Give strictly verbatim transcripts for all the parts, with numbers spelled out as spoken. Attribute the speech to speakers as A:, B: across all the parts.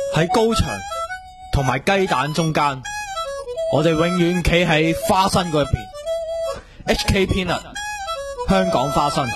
A: 喺高牆同埋雞蛋中間，我哋永遠企喺花生嗰一邊。H K Peanut 香港花生。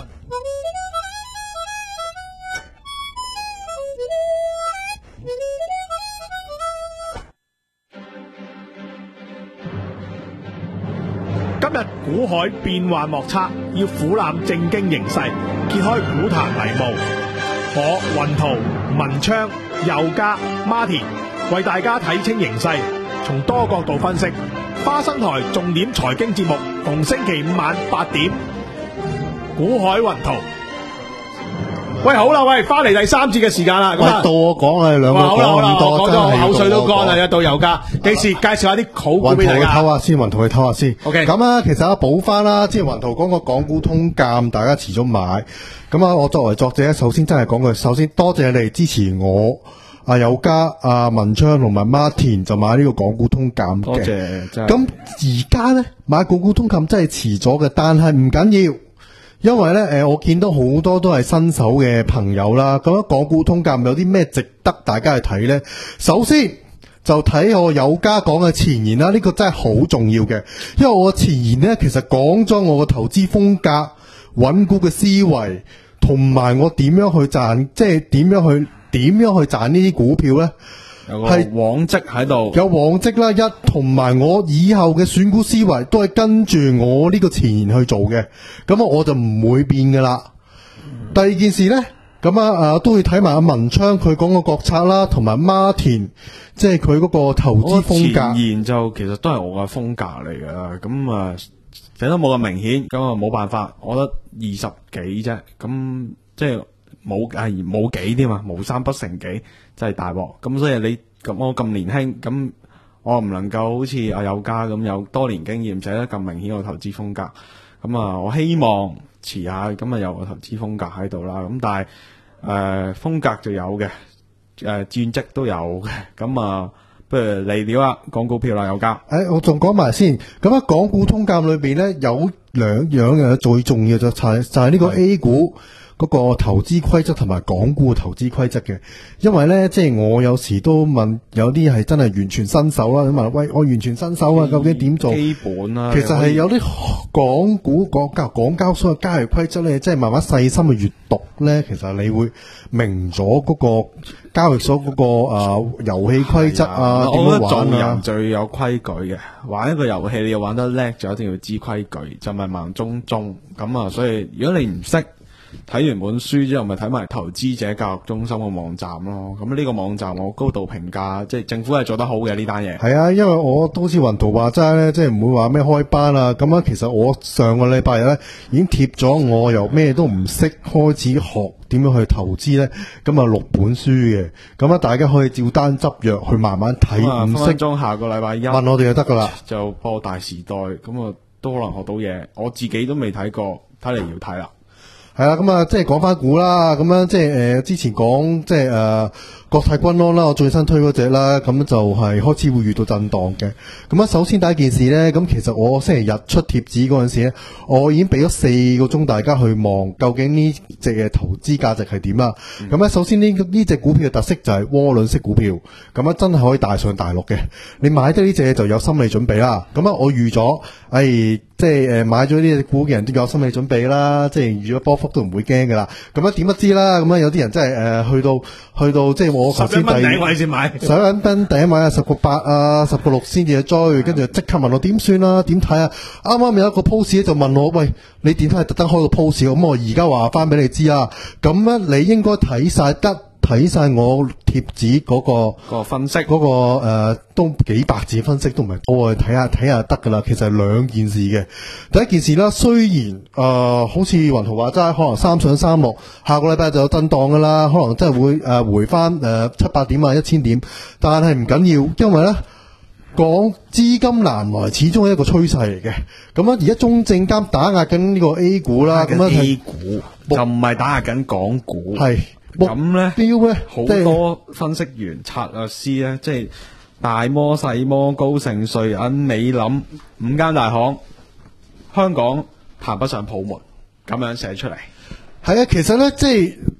B: 今日股海變幻莫測，要俯瞰正經形勢，揭開股壇迷霧。我雲圖、文昌、佑嘉、Martin 為大家睇清形勢，從多角度分析。花生台重點財經節目，逢星期五晚八點，股海雲圖。喂，好啦，喂，翻嚟第三節嘅時間啦。
C: 喂，到我講啊，兩個講咁多，
B: 講咗口水都乾啦，又到佑嘉，幾時介紹下啲好股俾大家？
C: 雲圖去偷下先，雲圖去偷下先。
B: OK，
C: 咁啊，其實啊補翻啦，之前雲圖講個港股通鑑，大家遲咗買。咁啊，我作為作者，首先真係講句，首先多謝你哋支持我。阿佑嘉、阿文昌同埋 Martin 就買呢個港股通鑑嘅，
B: 多謝。
C: 咁而家咧買港股通鑑真係遲咗嘅，但係唔緊要，因為咧誒、呃，我見到好多都係新手嘅朋友啦。咁樣港股通鑑有啲咩值得大家去睇咧？首先就睇我佑嘉講嘅前言啦，呢、這個真係好重要嘅，因為我嘅前言咧其實講咗我嘅投資風格、揾股嘅思維，同埋我點樣去賺，即係點樣去。點樣去賺呢啲股票呢？
B: 有個往績喺度，
C: 有往績啦，一同埋我以後嘅選股思維都係跟住我呢個前言去做嘅，咁我就唔會變噶啦。嗯、第二件事呢，咁啊誒都會睇埋阿文昌佢講個國策啦，同埋 Martin 即係佢嗰個投資風格。
B: 前言就其實都係我嘅風格嚟㗎，咁啊寫得冇咁明顯，咁啊冇辦法，我覺得二十幾啫，咁即係。冇係冇幾添啊，無三不成幾，真係大鑊。咁所以你咁我咁年輕，咁我唔能夠好似阿佑嘉咁有多年經驗，寫得咁明顯個投資風格。咁啊，我希望遲下咁啊有個投資風格喺度啦。咁但係誒、呃、風格就有嘅，誒戰績都有嘅。咁啊，不如嚟料啦，講股票啦，佑嘉。
C: 誒，我仲講埋先。咁啊，港股通鑑裏邊咧有兩樣嘅最重要就係就係呢個 A 股。嗰個投資規則同埋港股嘅投資規則嘅，因為咧即係我有時都問有啲係真係完全新手啦，咁問喂我完全新手啊，究竟點做？基本啦、啊，其實係有啲港股港交港交所嘅交易規則咧，即係慢慢細心去閱讀咧，其實你會明咗嗰個交易所嗰、那個誒遊戲規則啊，點、啊、樣玩啊？我覺得做人
B: 最有規矩嘅，玩一個遊戲你要玩得叻，就一定要知規矩，就唔係盲中中咁啊！所以如果你唔識。睇完本書之後，咪睇埋投資者教育中心嘅網站咯。咁呢個網站我高度評價，即係政府係做得好嘅呢單嘢。
C: 係啊，因為我都似雲圖話齋咧，即係唔會話咩開班啊。咁啊，其實我上個禮拜日咧已經貼咗我由咩都唔識開始學點樣去投資咧。咁啊六本書嘅，咁啊大家可以照單執藥去慢慢睇。唔識，分分鐘下個禮拜一問我哋就得噶啦，就播大時代，咁啊都可能學到嘢。我自己都未睇過，睇嚟要睇啦。係啦，咁啊，即係講翻股啦，咁樣即係誒，之前講即係誒國泰君安啦，我最新推嗰隻啦，咁就係開始會遇到震盪嘅。咁啊，首先第一件事咧，咁其實我星期日出貼紙嗰陣時咧，我已經俾咗四個鐘大家去望，究竟呢隻嘅投資價值係點啦。咁咧、嗯，首先呢呢隻股票嘅特色就係窩輪式股票，咁啊真係可以大上大落嘅。你買得呢隻就有心理準備啦。咁啊，我預咗，哎，即係誒買咗呢隻股嘅人都有心理準備啦，即係預咗波幅都唔會驚噶啦。咁啊點不知啦？咁啊有啲人真係誒、呃、去到去到即係我頭先第十一蚊第一位先買，十一蚊第一位啊，十個八啊，十個六先至去追，跟住即刻問我點算啊？點睇啊？啱啱有一個 post 咧就問我，喂，你點睇？特登開個 post，咁我而家話翻俾你知啊。咁咧你應該睇晒得。睇晒我貼紙嗰個個分析，嗰、那個誒、呃、都幾百字分析都唔係多啊，睇下睇下得噶啦。其實係兩件事嘅。第一件事啦，雖然誒、呃、好似雲圖話齋，可能三上三落，下個禮拜就有震盪噶啦，可能真係會誒、呃、回翻誒七八點啊一千點，但係唔緊要，因為咧講資金難來，始終係一個趨勢嚟嘅。咁啊，而家中證監打壓緊呢個 A 股啦，咁啊 A 股就唔係打壓緊港股，係。咁咧，標咧好多分析員、策略師咧，即係大摩、細摩、高盛、瑞銀、美林五間大行，香港談不上泡沫，咁樣寫出嚟。係啊，其實咧，即係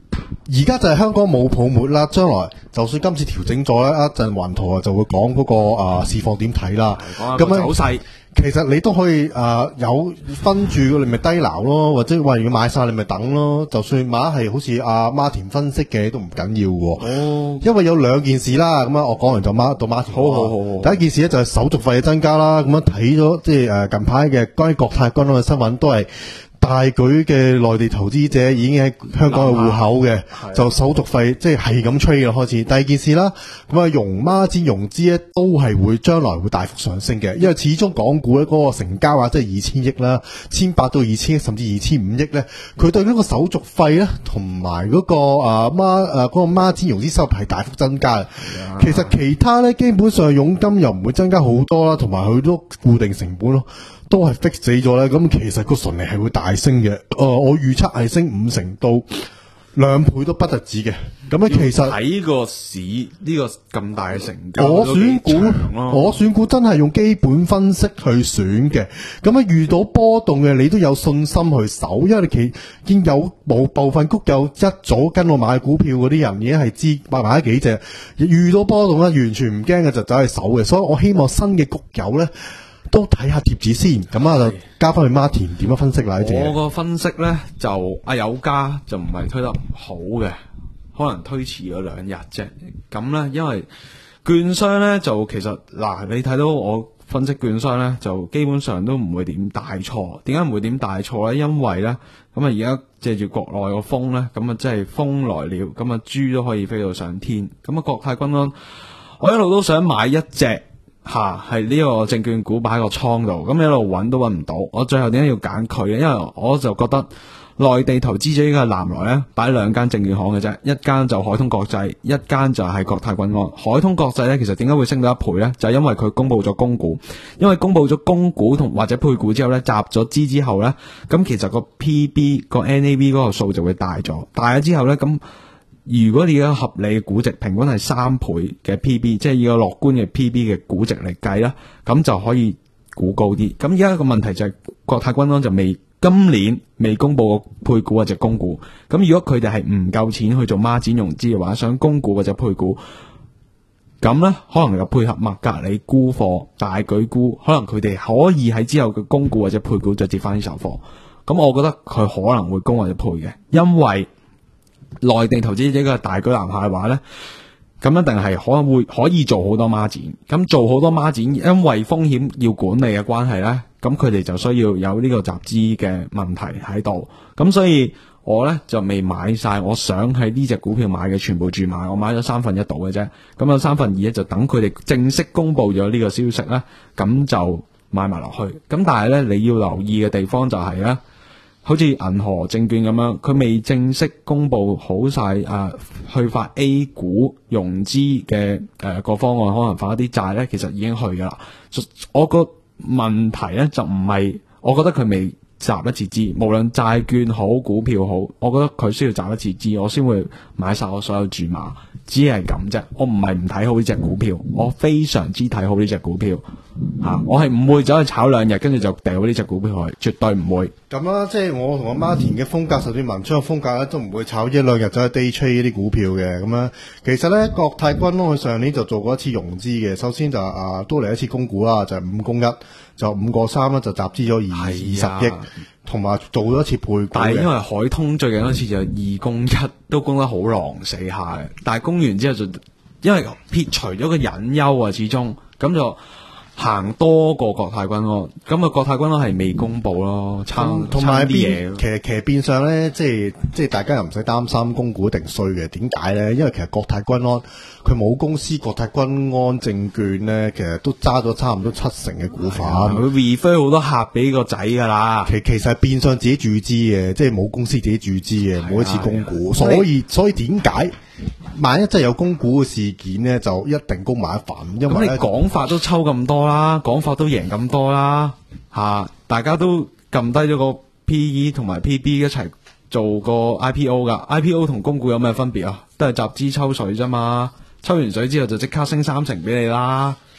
C: 而家就係香港冇泡沫啦，將來就算今次調整咗咧，一陣雲圖啊就會講嗰、那個啊市況點睇啦。
B: 講下個走勢。
C: 其實你都可以誒、呃、有分住，你咪低撈咯，或者話要買晒你咪等咯。就算買係好似阿孖田分析嘅都唔緊要喎。哦，因為有兩件事啦。咁啊，我講完就孖到孖田。
B: 好好好好。
C: 第一件事咧就係手續費嘅增加啦。咁樣睇咗即係誒近排嘅關於國泰君安嘅新聞都係。大舉嘅內地投資者已經喺香港嘅戶口嘅，就手續費即係係咁吹嘅開始。第二件事啦，咁啊融孖展融資咧都係會將來會大幅上升嘅，因為始終港股咧嗰個成交額即係二千億啦，千八到二千億甚至二千五億咧，佢對呢個手續費咧同埋嗰個啊孖誒嗰個孖展融資收入係大幅增加嘅。其實其他咧基本上佣金又唔會增加好多啦，同埋佢都固定成本咯。都係 fix 死咗咧，咁其實個純利係會大升嘅。誒、呃，我預測係升五成到兩倍都不得止嘅。咁咧其實
B: 睇個市呢個咁大嘅成交，
C: 我選股，我選股真係用基本分析去選嘅。咁啊遇到波動嘅，你都有信心去守，因為你其見有冇部分谷友一早跟我買股票嗰啲人已經係知買埋咗幾隻，遇到波動咧完全唔驚嘅就走去守嘅。所以我希望新嘅谷友咧。都睇下貼紙先，咁啊就交翻去孖田點樣分析啦呢隻。
B: 我個分析咧就阿友家就唔係推得好嘅，可能推遲咗兩日啫。咁咧因為券商咧就其實嗱，你睇到我分析券商咧就基本上都唔會點大錯。點解唔會點大錯咧？因為咧咁啊而家借住國內個風咧，咁啊即係風來了，咁啊豬都可以飛到上天。咁啊國泰君安，我一路都想買一隻。吓，係呢個證券股擺喺個倉度，咁一路揾都揾唔到，我最後點解要揀佢咧？因為我就覺得內地投資者呢個南來咧，擺兩間證券行嘅啫，一間就海通國際，一間就係國泰君安。海通國際咧，其實點解會升到一倍咧？就係因為佢公布咗供股，因為公布咗供股同或者配股之後咧，集咗資之後咧，咁其實個 P B 個 N A V 嗰個數就會大咗，大咗之後咧咁。如果你嘅合理嘅估值平均係三倍嘅 P B， 即係以個樂觀嘅 P B 嘅估值嚟計啦，咁就可以估高啲。咁而家個問題就係、是、國泰君安就未今年未公布個配股或者供股，咁如果佢哋係唔夠錢去做孖展融資嘅話，想供股或者配股，咁呢可能又配合麥格理沽貨大舉沽，可能佢哋可以喺之後嘅供股或者配股再接翻啲手貨。咁我覺得佢可能會供或者配嘅，因為內地投資者嘅大舉南下嘅話呢，咁一定係可能會可以做好多孖展，咁做好多孖展，因為風險要管理嘅關係呢，咁佢哋就需要有呢個集資嘅問題喺度，咁所以我呢就未買晒，我想喺呢隻股票買嘅全部注買，我買咗三分一度嘅啫，咁有三分二咧就等佢哋正式公布咗呢個消息呢，咁就買埋落去。咁但係呢，你要留意嘅地方就係呢。好似銀河證券咁樣，佢未正式公布好晒啊，去發 A 股融資嘅誒個方案，可能發一啲債咧，其實已經去噶啦。我個問題咧就唔係，我覺得佢未集一次資，無論債券好股票好，我覺得佢需要集一次資，我先會買晒我所有注碼，只係咁啫。我唔係唔睇好呢隻股票，我非常之睇好呢隻股票吓、啊，我係唔會走去炒兩日，跟住就掉呢隻股票去，絕對唔會。
C: 咁啦，即係我同阿孖田嘅風格，甚至文昌嘅風格咧，都唔會炒一兩日走去 day trade 呢啲股票嘅。咁樣，其實咧，國泰君安佢上年就做過一次融資嘅，首先就啊都嚟一次供股啦，就係五供一，就五個三啦，就集資咗二二十億，同埋做咗一次配股。
B: 但係因為海通最近嗰次就二供一，都供得好狼死下嘅，但係供完之後就因為撇除咗個隱憂啊，始終咁就。行多過國泰君安，咁啊國泰君安係未公布咯，差
C: 同埋
B: 啲嘢。
C: 其實其實變相咧，即係即係大家又唔使擔心供股一定衰嘅。點解咧？因為其實國泰君安佢冇公司國泰君安證券咧，其實都揸咗差唔多七成嘅股份。
B: 佢 refer 好多客俾個仔噶啦。
C: 其其實係變相自己注資嘅，即係冇公司自己注資嘅，冇一次供股。所以所以點解？萬一真係有供股嘅事件呢，就一定供埋一份。因為
B: 咁你廣發都抽咁多啦，廣發都贏咁多啦，吓、啊、大家都撳低咗個 P E 同埋 P B 一齊做個 I P O 噶 ，I P O 同供股有咩分別啊？都係集資抽水啫嘛，抽完水之後就即刻升三成俾你啦。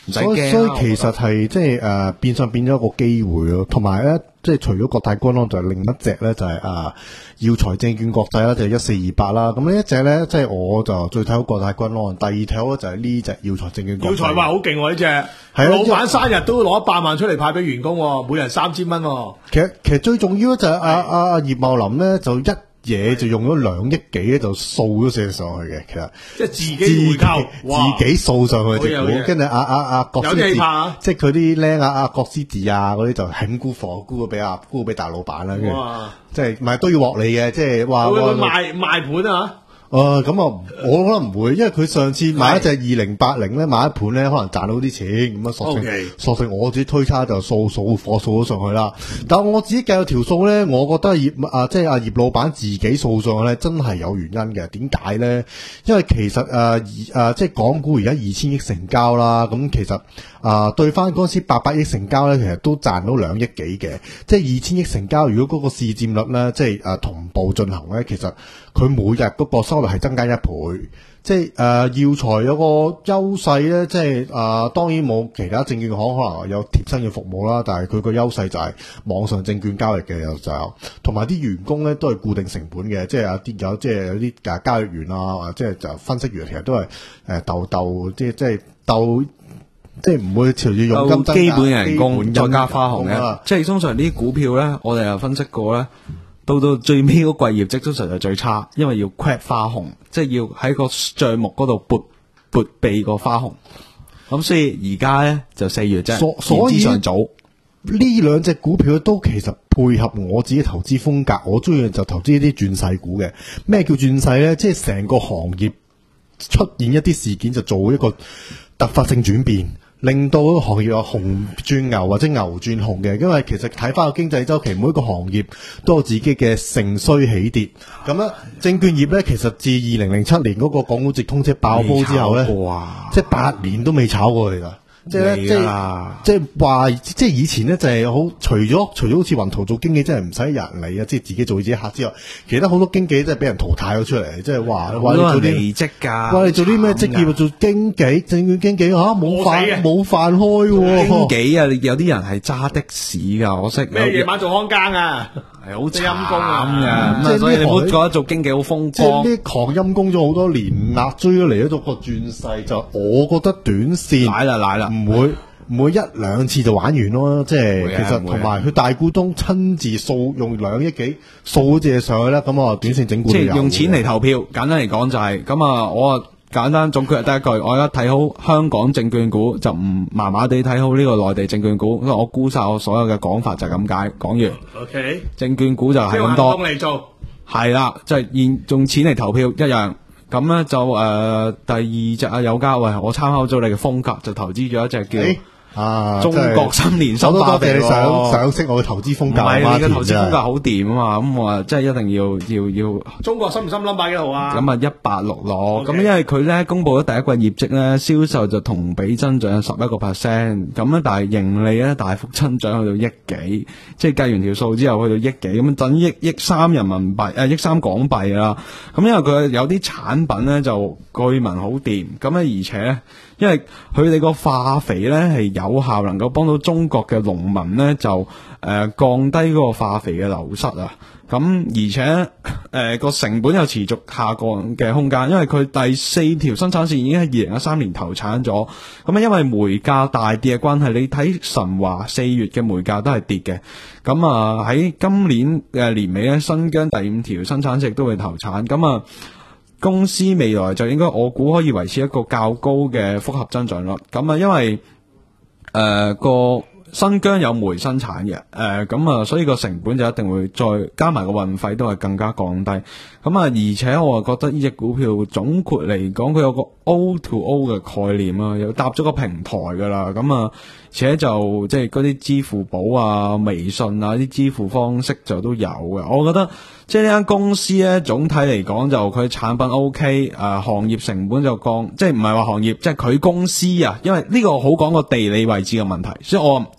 B: 唔使
C: 所以
B: 驚啊。
C: 所以其實
B: 我覺得
C: 係即係誒變相變咗一個機會咯，同埋咧即係除咗國泰君安，就係另一隻咧就係啊耀才證券國際啦，就係一四二八啦。咁呢一隻咧即係我就最睇好國泰君安，第二睇好就係呢隻耀才證券國際。
A: 耀才話好勁喎呢只，
C: 係啊
A: 老闆生日都攞一百萬出嚟派俾員工喎，每人三千蚊喎。
C: 其實其實最重要咧就係阿阿阿葉茂林咧就一嘢就用咗兩億幾咧就掃咗隻上去嘅，其實
A: 即係自己回購，哇
C: 自己掃上去隻
A: 好嘢好嘢
C: 股，跟住阿阿阿郭思
A: 有啲氣
C: 治
A: 魄啊，
C: 即係佢啲僆啊阿郭思治啊嗰啲就係沽貨，沽咗俾阿沽咗俾大老闆啦，跟住
A: 哇
C: 即係唔係都要獲利嘅，即係話
A: 會唔會
C: 話
A: 賣賣盤啊？
C: 誒咁啊，我可能唔會，因為佢上次買一隻二零八零咧，買一盤咧，可能賺到啲錢，咁啊索性
A: OK
C: 索性我自己推差就掃掃貨掃咗上去啦。但係我自己計個條數咧，我覺得葉啊即係阿葉老闆自己掃上去咧，真係有原因嘅。點解咧？因為其實誒誒、呃呃、即係港股而家二千億成交啦，咁其實啊、呃、對翻嗰陣時八百億成交咧，其實都賺到兩億幾嘅。即係二千億成交，如果嗰個市佔率咧，即係誒、呃、同步進行咧，其實佢每日嗰個收入係增加一倍。即係誒、呃、耀才有個優勢咧，即係誒、呃、當然冇其他證券行可能有貼身嘅服務啦，但係佢個優勢就係網上證券交易嘅有就有，同埋啲員工咧都係固定成本嘅，即係有啲有即係有啲誒交易員啊，即係就分析員其實都係誒鬥鬥即係即係鬥。即係唔會朝住佣金增加
B: 基本嘅人工
C: 基本
B: 再加花紅
C: 啊
B: 嘅，即係通常啲股票咧，我哋又分析過咧，到到最尾嗰季業績通常就最差，因為要 cap 花紅，即係要喺個帳目嗰度撥撥備個花紅。咁所以而家咧就四月啫，
C: 所所以
B: 言之尚早。
C: 呢兩隻股票都其實配合我自己投資風格，我中意就投資一啲轉勢股嘅。咩叫轉勢呢？即係成個行業出現一啲事件，就做一個突發性轉變，令到個行業有熊轉牛或者牛轉熊嘅。因為其實睇翻個經濟周期，每一個行業都有自己嘅盛衰起跌。咁咧，證券業呢，其實自二零零七年嗰個港股直通車爆煲之後呢，
B: 哇！
C: 即係八年都未炒過嚟啦。即係咧，即
B: 未
C: 係
B: 啊
C: 即係話，即係以前咧就係好，除咗除咗好似雲圖做經紀真係唔使人理啊，即係自己做自己客之外，其他好多經紀真係俾人淘汰咗出嚟，即係話話你做
B: 好多人
C: 啲
B: 離職㗎，
C: 話你做啲咩職業啊？
B: 慘㗎
C: 做經紀、證券經紀吓冇
A: 餓死嘅
C: 飯冇飯開
B: 經
C: 喎。
B: 紀啊，有啲人係揸的士㗎，我識。
A: 咩夜晚做看更啊？
B: 係好
A: 即係陰公啊
B: 慘嘅，咁
C: 即係
B: 啊，所以你唔好
C: 呢行
B: 覺得做經紀好風
C: 即係
B: 光。
C: 呢行陰功咗好多年啦，追咗嚟咗個轉勢，就我覺得短線
B: 奶啦奶啦，
C: 唔會唔會一兩次就玩完咯，即係
B: 會
C: 其實
B: 啊會啊
C: 同埋佢大股東親自掃用兩億幾掃嗰隻上去啦，咁啊短線整固
B: 即
C: 都有
B: 係用錢嚟投票。簡單嚟講就係咁啊，我啊簡單總結係得一句，我而家睇好香港證券股，就唔麻麻地睇好呢個內地證券股，因為我估晒我所有嘅講法就係咁解。講完
A: OK，
B: 證券股就係
A: 即係話
B: 咁多，
A: 嚟做。
B: 係啦，即係現用錢嚟投票一樣。咁咧就誒、呃、第二隻啊有家，喂，我參考咗你嘅風格，就投資咗一隻叫。
C: 誒啊！
B: 中國新年新
C: 我都多
B: 巴比
C: 謝你賞
B: 喎
C: 賞識我嘅投資風
B: 唔
C: 格啊！
B: 係你嘅投資風格
C: 真係
B: 好掂啊嘛，咁我話即係一定要要要。
A: 中國深唔深 number 幾號啊？
B: 咁啊，一八六六，
A: OK
B: 咁因為佢咧公布咗第一季業績咧，銷售就同比增長十一個 percent，咁咧但係盈利咧大幅增長去到億幾，即係計完條數之後去到億幾，咁等億億三人民幣誒億三港幣啦。咁因為佢有啲產品咧就據聞好掂，咁咧而且咧因為佢哋個化肥咧係有效能夠幫到中國嘅農民咧就誒、呃、降低嗰個化肥嘅流失啊。咁而且誒個、呃、成本有持續下降嘅空間，因為佢第四條生產線已經喺二零一三年投產咗。咁啊，因為煤價大跌嘅關係，你睇神華四月嘅煤價都係跌嘅。咁啊喺今年嘅年尾咧，新疆第五條生產線亦都會投產。咁啊，公司未來就應該我估可以維持一個較高嘅複合增長率。咁啊，因為誒、呃、個。新疆有煤生產嘅，誒咁啊，所以個成本就一定會再加埋個運費都係更加降低。咁啊，而且我啊覺得呢隻股票總括嚟講，佢有個 O to O 嘅概念啊，又搭咗個平台噶啦。咁啊，而且就即係嗰啲支付寶啊、微信啊啲支付方式就都有嘅。我覺得即係呢間公司咧，總體嚟講就佢產品 OK，誒、呃、行業成本就降，即係唔係話行業，即係佢公司啊，因為呢個好講個地理位置嘅問題，所以我絕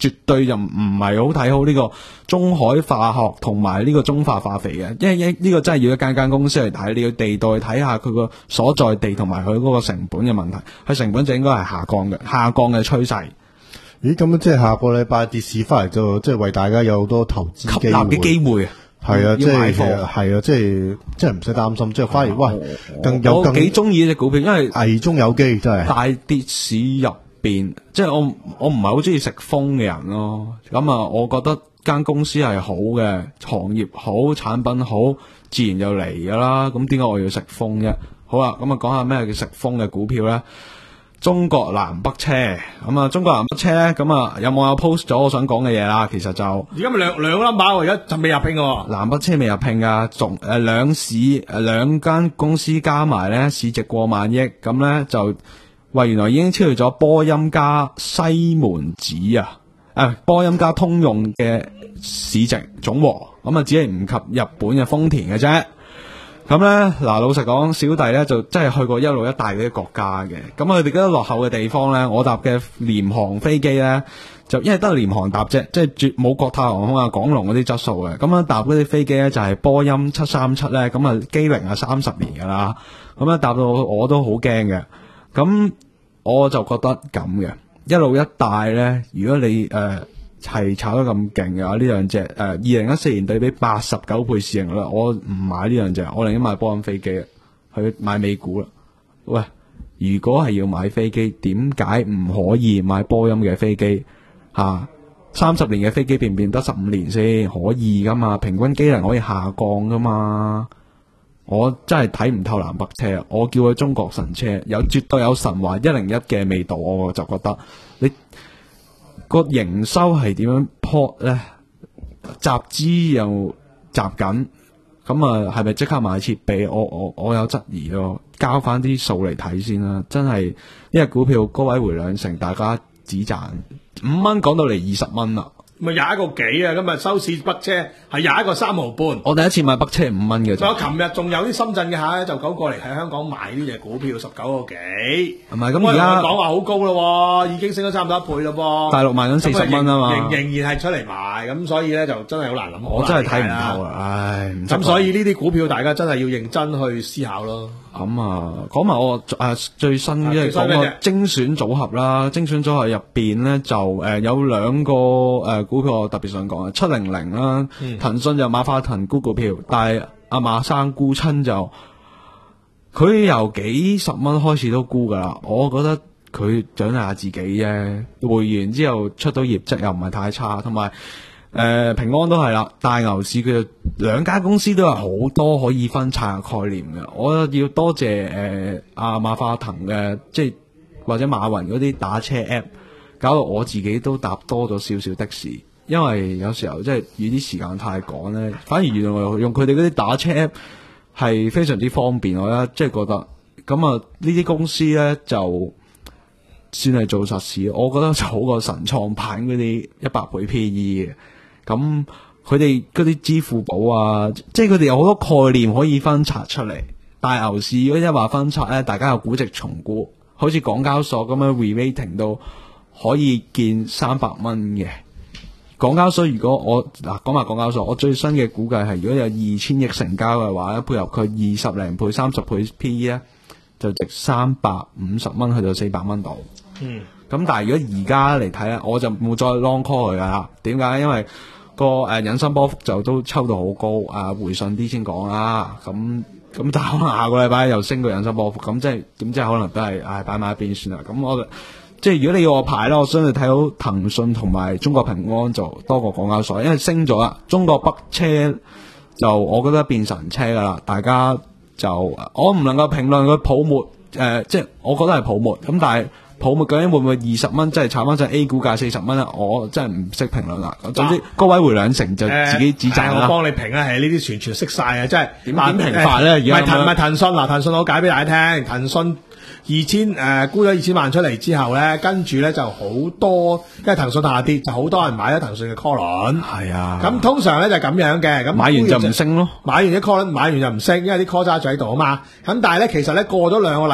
B: 絕對就唔唔係好睇好呢個中海化學同埋呢個中化化肥嘅，因為呢個真係要一間間公司去睇，你要地道去睇下佢個所在地同埋佢嗰個成本嘅問題，佢成本就應該係下降嘅，下降嘅趨勢。
C: 咦，咁樣即係下個禮拜跌市翻嚟就即係為大家有好多投資
B: 吸納嘅機會。
C: 係啊，即
B: 要買
C: 係
B: 貨
C: 係啊，即係即係唔使擔心，即係反而喂更有
B: 我
C: 更
B: 幾中意呢隻股票，因為
C: 危中有機，真係。
B: 大跌市入邊，即係我我唔係好中意食風嘅人咯。咁啊，我覺得間公司係好嘅，行業好，產品好，自然就嚟噶啦。咁點解我要食風啫？好啦，咁啊講下咩叫食風嘅股票咧？中國南北車咁啊，中國南北車咧，咁啊有冇有 post 咗我想講嘅嘢啦？其實就
A: 而家咪兩兩個 number 喎，而家就未入拼嘅喎。
B: 南北車未入拼噶，仲誒兩市誒兩間公司加埋咧市值過萬億，咁咧就喂原來已經超越咗波音加西門子啊，誒波音加通用嘅市值總和，咁啊只係唔及日本嘅豐田嘅啫。咁咧，嗱老實講，小弟咧就真係去過一路一帶嗰啲國家嘅。咁佢哋嗰啲落後嘅地方咧，我搭嘅廉航飛機咧，就因為得廉航搭啫，即係絕冇國泰航空啊、港龍嗰啲質素嘅。咁樣搭嗰啲飛機咧就係波音七三七咧，咁啊機齡係三十年噶啦。咁樣搭到我都好驚嘅。咁我就覺得咁嘅，一路一帶咧，如果你誒。呃係炒得咁勁嘅話，呢兩隻誒，二零一四年對比八十九倍市盈率，我唔買呢兩隻，我寧願買波音飛機，去買美股啦。喂，如果係要買飛機，點解唔可以買波音嘅飛機？吓，三十年嘅飛機變唔變得十五年先？可以噶嘛？平均機能可以下降噶嘛？我真係睇唔透南北車，我叫佢中國神車，有絕對有神話一零一嘅味道，我就覺得你。個營收係點樣 port 咧？集資又集緊，咁啊係咪即刻買設備？我我我有質疑咯，交翻啲數嚟睇先啦。真係呢隻股票高位回兩成，大家只賺五蚊，講到嚟二十蚊啦。
A: 咪廿一個幾啊！今日收市北車係廿一個三毫半。
B: 我第一次買北車五蚊嘅。
A: 仲有琴日仲有啲深圳嘅客咧，就九過嚟喺香港買呢隻股票十九個幾。係
B: 咪咁而家
A: 講話好高咯，已經升咗差唔多一倍咯。
B: 大陸賣緊四十蚊啊嘛，
A: 仍仍然係出嚟賣，咁所以咧就真係好難諗。
B: 我真係睇唔透啊！唉，
A: 咁所以呢啲股票大家真係要認真去思考咯。
B: 咁啊，講埋我誒、啊、最新嘅講個精選組合啦，精選組合入邊咧就誒、呃、有兩個誒、呃、股票我特別想講啊，七零零啦，騰訊就馬化騰沽股票，但係阿馬生沽親就佢由幾十蚊開始都沽噶啦，我覺得佢獎勵下自己啫，回完之後出到業績又唔係太差，同埋。誒、呃，平安都係啦，大牛市佢就兩間公司都有好多可以分拆嘅概念嘅。我要多謝誒阿馬化騰嘅，即係或者馬雲嗰啲打車 app，搞到我自己都搭多咗少少的士。因為有時候即係與啲時間太趕咧，反而原來用佢哋嗰啲打車 app 係非常之方便。我咧即係覺得咁啊，呢啲公司咧就算係做實事，我覺得就好過神創板嗰啲一百倍 P E 嘅。咁佢哋嗰啲支付寶啊，即係佢哋有好多概念可以分拆出嚟。大牛市如果一話分拆咧，大家有估值重估，好似港交所咁樣 re-rating 到可以見三百蚊嘅。港交所如果我嗱講埋港交所，我最新嘅估計係如果有二千億成交嘅話咧，配合佢二十零倍、三十倍 P E 咧，就值三百五十蚊去到四百蚊度。嗯，咁但係如果而家嚟睇咧，我就冇再 long call 佢噶啦。點解？因為個誒引伸波幅就都抽到好高，啊回順啲先講啦。咁咁但係可能下個禮拜又升個引伸波幅，咁即係點即係可能都係唉擺埋一邊算啦。咁我即係如果你要我排咧，我相對睇到騰訊同埋中國平安就多過港交所，因為升咗啦。中國北車就我覺得變神車噶啦，大家就我唔能夠評論佢泡沫誒、呃，即係我覺得係泡沫咁，但係。泡沫究竟會唔會二十蚊，即係炒翻隻 A 股價四十蚊咧？我真係唔識評論啦。總之高位回兩成就自己指責啦。
A: 我幫你評啊，係呢啲全全識晒啊，真係
B: 點點評法咧？而家
A: 唔係騰唔係騰訊嗱，騰訊我解俾大家聽，騰訊二千誒沽咗二千萬出嚟之後咧，跟住咧就好多，因為騰訊下跌，就好多人買咗騰訊嘅 call 輪。係啊，咁通常咧就係咁樣嘅，咁
B: 買完就唔升咯。
A: 買完啲 call 輪，買完就唔升，因為啲 call 揸住喺度啊嘛。咁但係咧，其實咧過咗兩個禮。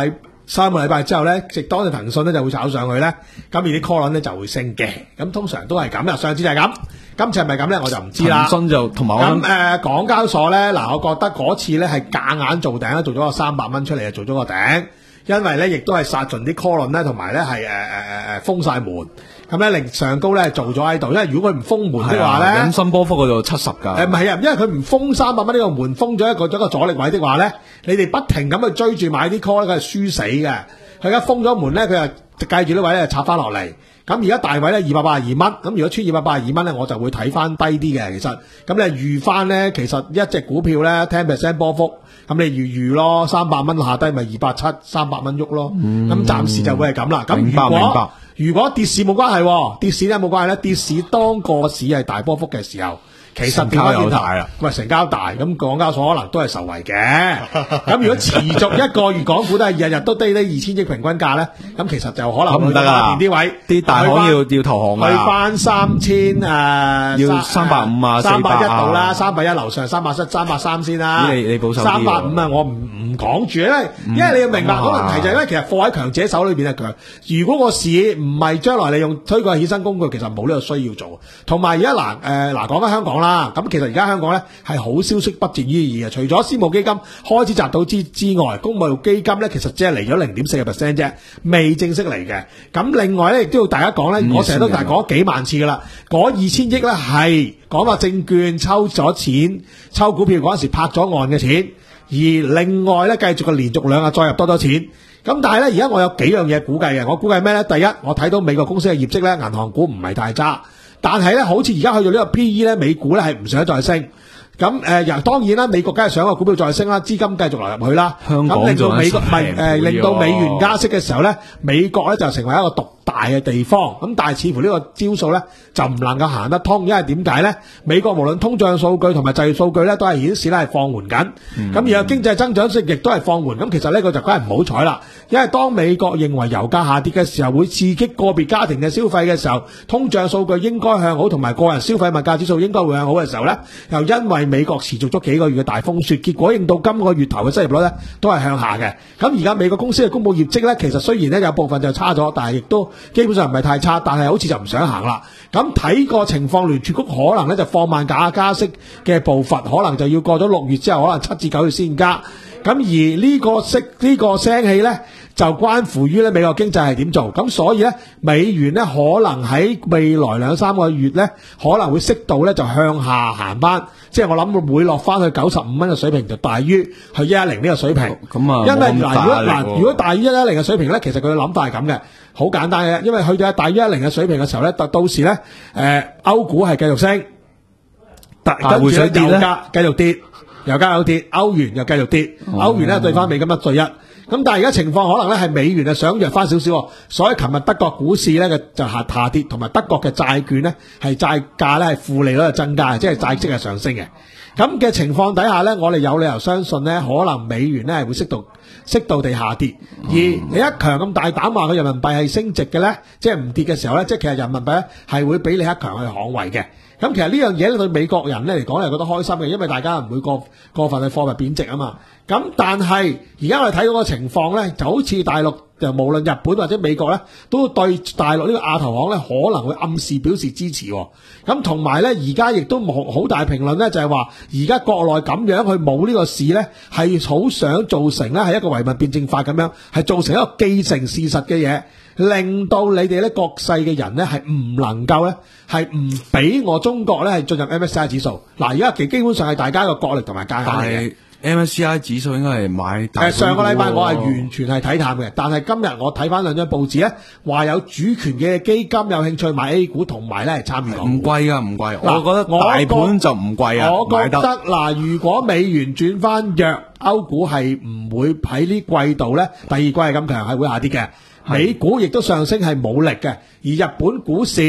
A: 三個禮拜之後咧，直當隻騰訊咧就會炒上去咧，咁而啲 call 輪咧就會升嘅。咁通常都係咁啦，上次就係咁，今次係咪咁咧我就唔知啦。
B: 騰訊就同埋我
A: 咁誒港交所咧，嗱，我覺得嗰次咧係夾硬做頂啦，做咗個三百蚊出嚟，做咗個頂，因為咧亦都係殺盡啲 call 輪咧，同埋咧係誒誒誒誒封晒門。咁咧令上高咧做咗喺度，因為如果佢唔封門的話咧，
B: 引伸波幅嗰度七十㗎。
A: 誒唔係啊，因為佢唔封三百蚊呢個門，封咗一個一個阻力位的話咧，你哋不停咁去追住買啲 call 咧，佢係輸死嘅。佢而家封咗門咧，佢就計住呢位咧插翻落嚟。咁而家大位咧二百八十二蚊，咁如果穿二百八十二蚊咧，我就會睇翻低啲嘅。其實咁你預翻咧，其實一隻股票咧 ten percent 波幅，咁你預預咯，三百蚊下低咪二百七，三百蚊喐咯。咁、嗯、暫時就會係咁啦。咁如果如果跌市冇關係，跌市咧冇關係咧，跌市當個市係大波幅嘅時候。其實變翻轉頭，喂，成交大，咁港交所可能都係受惠嘅。咁如果持續一個月港股都係日日都低低二千億平均價咧，咁其實就可能
B: 唔得啦。
A: 啲位
B: 啲大行要要投降啦。
A: 去翻三千誒，
B: 要三百五啊，
A: 三百一度啦，三百一樓上，三百七、三百三先啦。
B: 你你保守啲。
A: 三百五啊，我唔唔講住，因為因為你要明白個問題就係咧，其實貨喺強者手裏邊係強。如果個市唔係將來利用推廣衍生工具，其實冇呢個需要做。同埋而家嗱誒嗱講緊香港啦，咁其實而家香港咧係好消息不戰於耳嘅，除咗私募基金開始集到資之外，公募基金咧其實只係嚟咗零點四個 percent 啫，未正式嚟嘅。咁另外咧亦都要大家講咧，我成日都大講幾萬次噶啦，嗰二千億咧係講話證券抽咗錢，抽股票嗰陣時拍咗岸嘅錢，而另外咧繼續嘅連續兩日再入多多錢。咁但係咧而家我有幾樣嘢估計嘅，我估計咩咧？第一，我睇到美國公司嘅業績咧，銀行股唔係太差。但係咧，好似而家去到呢個 P E 咧，美股咧係唔想再升。咁誒，又、呃、當然啦，美國梗係想個股票再升啦，資金繼續流入去啦。
B: 香港
A: 咁令到美國唔
B: 係
A: 係令到美元加息嘅時候咧，美國咧就成為一個獨大嘅地方。咁但係似乎呢個招數咧就唔能夠行得通，因為點解咧？美國無論通脹數據同埋就業數據咧都係顯示咧係放緩緊。咁、嗯、而有經濟增長性亦都係放緩。咁其實呢個就梗係唔好彩啦。因為當美國認為油價下跌嘅時候，會刺激個別家庭嘅消費嘅時候，通脹數據應該向好，同埋個人消費物價指數應該會向好嘅時候咧，又因為美國持續咗幾個月嘅大風雪，結果令到今個月頭嘅失業率咧都係向下嘅。咁而家美國公司嘅公佈業績咧，其實雖然咧有部分就差咗，但係亦都基本上唔係太差，但係好似就唔想行啦。咁睇個情況，聯儲局可能咧就放慢假加息嘅步伐，可能就要過咗六月之後，可能七至九月先加。咁而呢個息呢、呢個聲氣咧，就關乎於咧美國經濟係點做。咁所以咧，美元咧可能喺未來兩三個月咧，可能會適度咧就向下行翻。即係我諗會落翻去九十五蚊嘅水平，就大於去一一零呢個水平。咁啊，因為嗱，如果嗱，如果大於一一零嘅水平咧，其實佢嘅諗法係咁嘅，好簡單嘅。因為去到大於一一零嘅水平嘅時候咧，到到時咧，誒歐股係繼續升，但跟住咧油價繼續跌。油價有跌，歐元又繼續跌，歐元咧對翻美金一對一。咁但係而家情況可能咧係美元啊想弱翻少少，所以琴日德國股市咧嘅就下下跌，同埋德國嘅債券咧係債價咧係負利率係增加，即係債息係上升嘅。咁嘅情況底下咧，我哋有理由相信咧，可能美元咧係會適度適度地下跌。而李克強咁大膽話佢人民幣係升值嘅咧，即係唔跌嘅時候咧，即係其實人民幣咧係會俾李克強去捍衛嘅。咁其實呢樣嘢咧對美國人咧嚟講係覺得開心嘅，因為大家唔會過過分去貨幣貶值啊嘛。咁但係而家我哋睇到個情況咧，就好似大陸就無論日本或者美國咧，都對大陸呢個亞投行咧可能會暗示表示支持。咁同埋咧，而家亦都冇好大評論咧，就係話而家國內咁樣去冇呢個市咧，係好想造成咧係一個唯物辯證法咁樣，係造成一個既成事實嘅嘢。令到你哋咧國際嘅人咧係唔能夠咧係唔俾我中國咧係進入 M S C I 指數。嗱，而家其實基本上係大家個國力同埋價格嚟嘅。
B: M S C I 指數應該係買大。誒，
A: 上個禮拜我係完全係睇淡嘅，但係今日我睇翻兩張報紙咧，話有主權嘅基金有興趣買 A 股，同埋咧係參與港股。唔
B: 貴噶，唔貴。我覺得大盤就唔貴啊。
A: 我覺得嗱，如果美元轉翻弱，歐股係唔會喺呢季度咧，第二季係咁強，係會下跌嘅。美股亦都上升係冇力嘅，而日本股市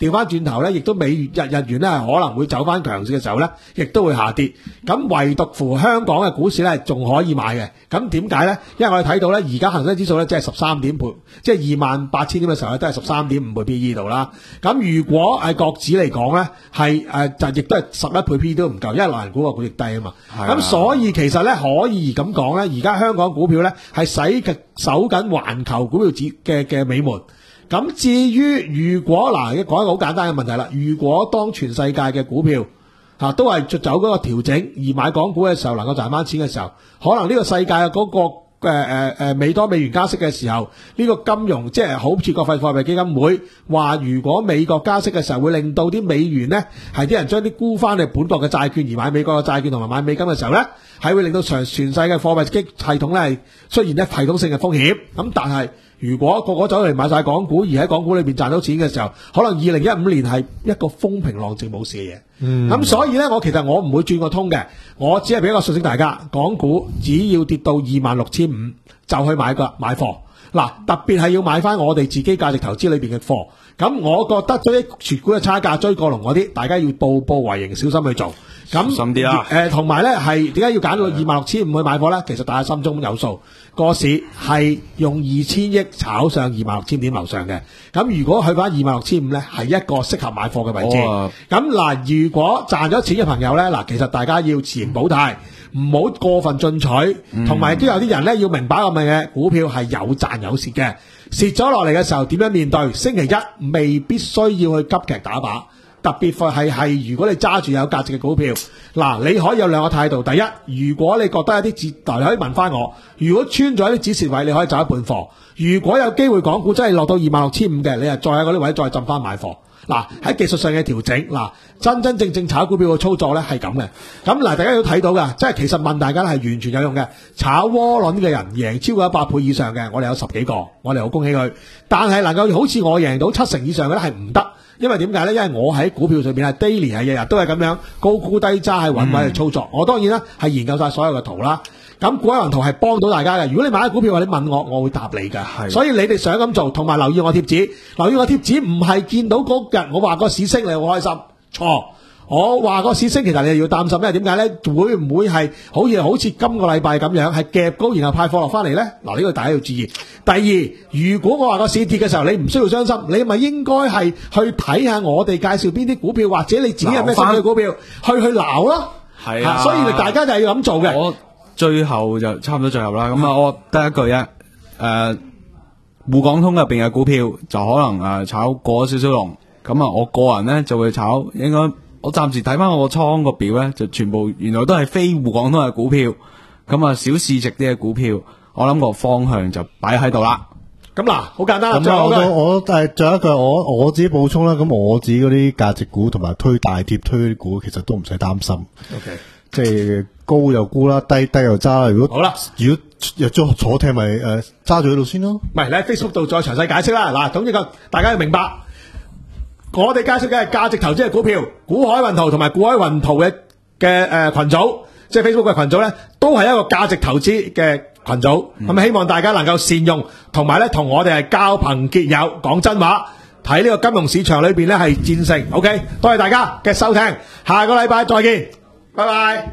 A: 調翻轉頭咧，亦都美元日日元咧可能會走翻強勢嘅時候咧，亦都會下跌。咁唯獨乎香港嘅股市咧仲可以買嘅。咁點解咧？因為我哋睇到咧，而家恒生指數咧即係十三點倍，即係二萬八千點嘅時候咧都係十三點五倍 P E 度啦。咁如果係國指嚟講咧，係誒就亦都係十一倍 P E 都唔夠，因為內銀股個估值低啊嘛。咁所以其實咧可以咁講咧，而家香港股票咧係使嘅守緊環球股票指嘅嘅尾門。咁至於如果嗱，講一個好簡單嘅問題啦，如果當全世界嘅股票吓都係走嗰個調整而買港股嘅時候，能夠賺翻錢嘅時候，可能呢個世界嘅嗰、嗰個誒誒誒美多美元加息嘅時候，呢、呢個金融即係好似國際貨幣基金會話，如果美國加息嘅時候，會令到啲美元呢係啲人將啲沽翻嚟本國嘅債券而買美國嘅債券同埋買美金嘅時候呢，係會令到全全世界貨幣系統呢係出現一系統性嘅風險。咁但係如果個個走嚟買晒港股，而喺港股裏邊賺到錢嘅時候，可能二零一五年係一個風平浪靜冇事嘅嘢。嗯，咁所以呢，我其實我唔會轉個通嘅，我只係俾一個信息大家，港股只要跌到二萬六千五就去買個買貨。嗱，特別係要買翻我哋自己價值投資裏邊嘅貨。咁我覺得追全股嘅差價追過龍嗰啲，大家要步步為營，小心去做。咁
B: 小心啲啦。
A: 誒，同埋咧係點解要揀到二萬六千五去買貨咧？其實大家心中有數，個市係用二千億炒上二萬六千點樓上嘅。咁如果去翻二萬六千五咧，係一個適合買貨嘅位置。咁嗱，如果賺咗錢嘅朋友咧，嗱，其實大家要持盈保泰，唔好過分進取，同埋都有啲人咧要明白咁嘅嘢，股票係有賺有蝕嘅。蝕咗落嚟嘅時候點樣面對？星期一未必需要去急劇打靶，特別係係如果你揸住有價值嘅股票，嗱，你可以有兩個態度。第一，如果你覺得有啲止，嗱，你可以問翻我，如果穿咗一啲止蝕位，你可以走一半貨。如果有機會港股真係落到二萬六千五嘅，你係再喺嗰啲位再浸翻買貨。嗱，喺技術上嘅調整，嗱，真真正正炒股票嘅操作咧係咁嘅。咁嗱，大家要睇到㗎，即係其實問大家係完全有用嘅。炒窩輪嘅人贏超過一百倍以上嘅，我哋有十幾個，我哋好恭喜佢。但係能夠好似我贏到七成以上嘅咧係唔得，因為點解咧？因為我喺股票上邊係 daily 係日日都係咁樣高沽低揸係穩位去操作。嗯、我當然啦係研究晒所有嘅圖啦。咁股海雲圖係幫到大家嘅。如果你買咗股票，你問我，我會答你嘅。所以你哋想咁做，同埋留意我貼紙，留意我貼紙唔係見到嗰日我話個市升你好開心，錯。我話個市升其實你係要擔心，因為點解咧？會唔會係好似好似今個禮拜咁樣係夾高然後派貨落翻嚟咧？嗱，呢個大家要注意。第二，如果我話個市跌嘅時候，你唔需要傷心，你咪應該係去睇下我哋介紹邊啲股票，或者你自己有咩新嘅股票去去撈咯。係啊，所以大家就係要咁做嘅。
B: 最後就差唔多最後啦，咁啊，我得一句啫。誒、呃，滬港通入邊嘅股票就可能誒炒過少少龍，咁啊，我個人咧就會炒，應該我暫時睇翻我個倉個表咧，就全部原來都係非滬港通嘅股票，咁啊，小市值啲嘅股票，我諗個方向就擺喺度啦。
A: 咁嗱，好簡單啦。
C: 咁我我誒，仲有一句，我我自己補充啦。咁我自己嗰啲價值股同埋推大碟推啲股，其實都唔使擔心。
A: OK。
C: 即係高又沽啦，低低又揸啦。如果好啦，如果入咗坐艇咪誒揸住喺度先咯。
A: 唔係，你喺 Facebook 度再詳細解釋啦。嗱，總之個大家要明白，我哋介紹嘅係價值投資嘅股票，股海雲圖同埋股海雲圖嘅嘅誒群組，即係 Facebook 嘅群組咧，都係一個價值投資嘅群組。咁、嗯、希望大家能夠善用，同埋咧同我哋係交朋結友。講真話，睇呢個金融市場裏邊咧係戰勝。OK， 多謝大家嘅收聽，下個禮拜再見。拜拜。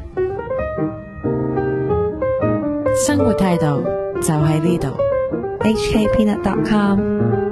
D: 生活態度就喺呢度。H K Peanut dot com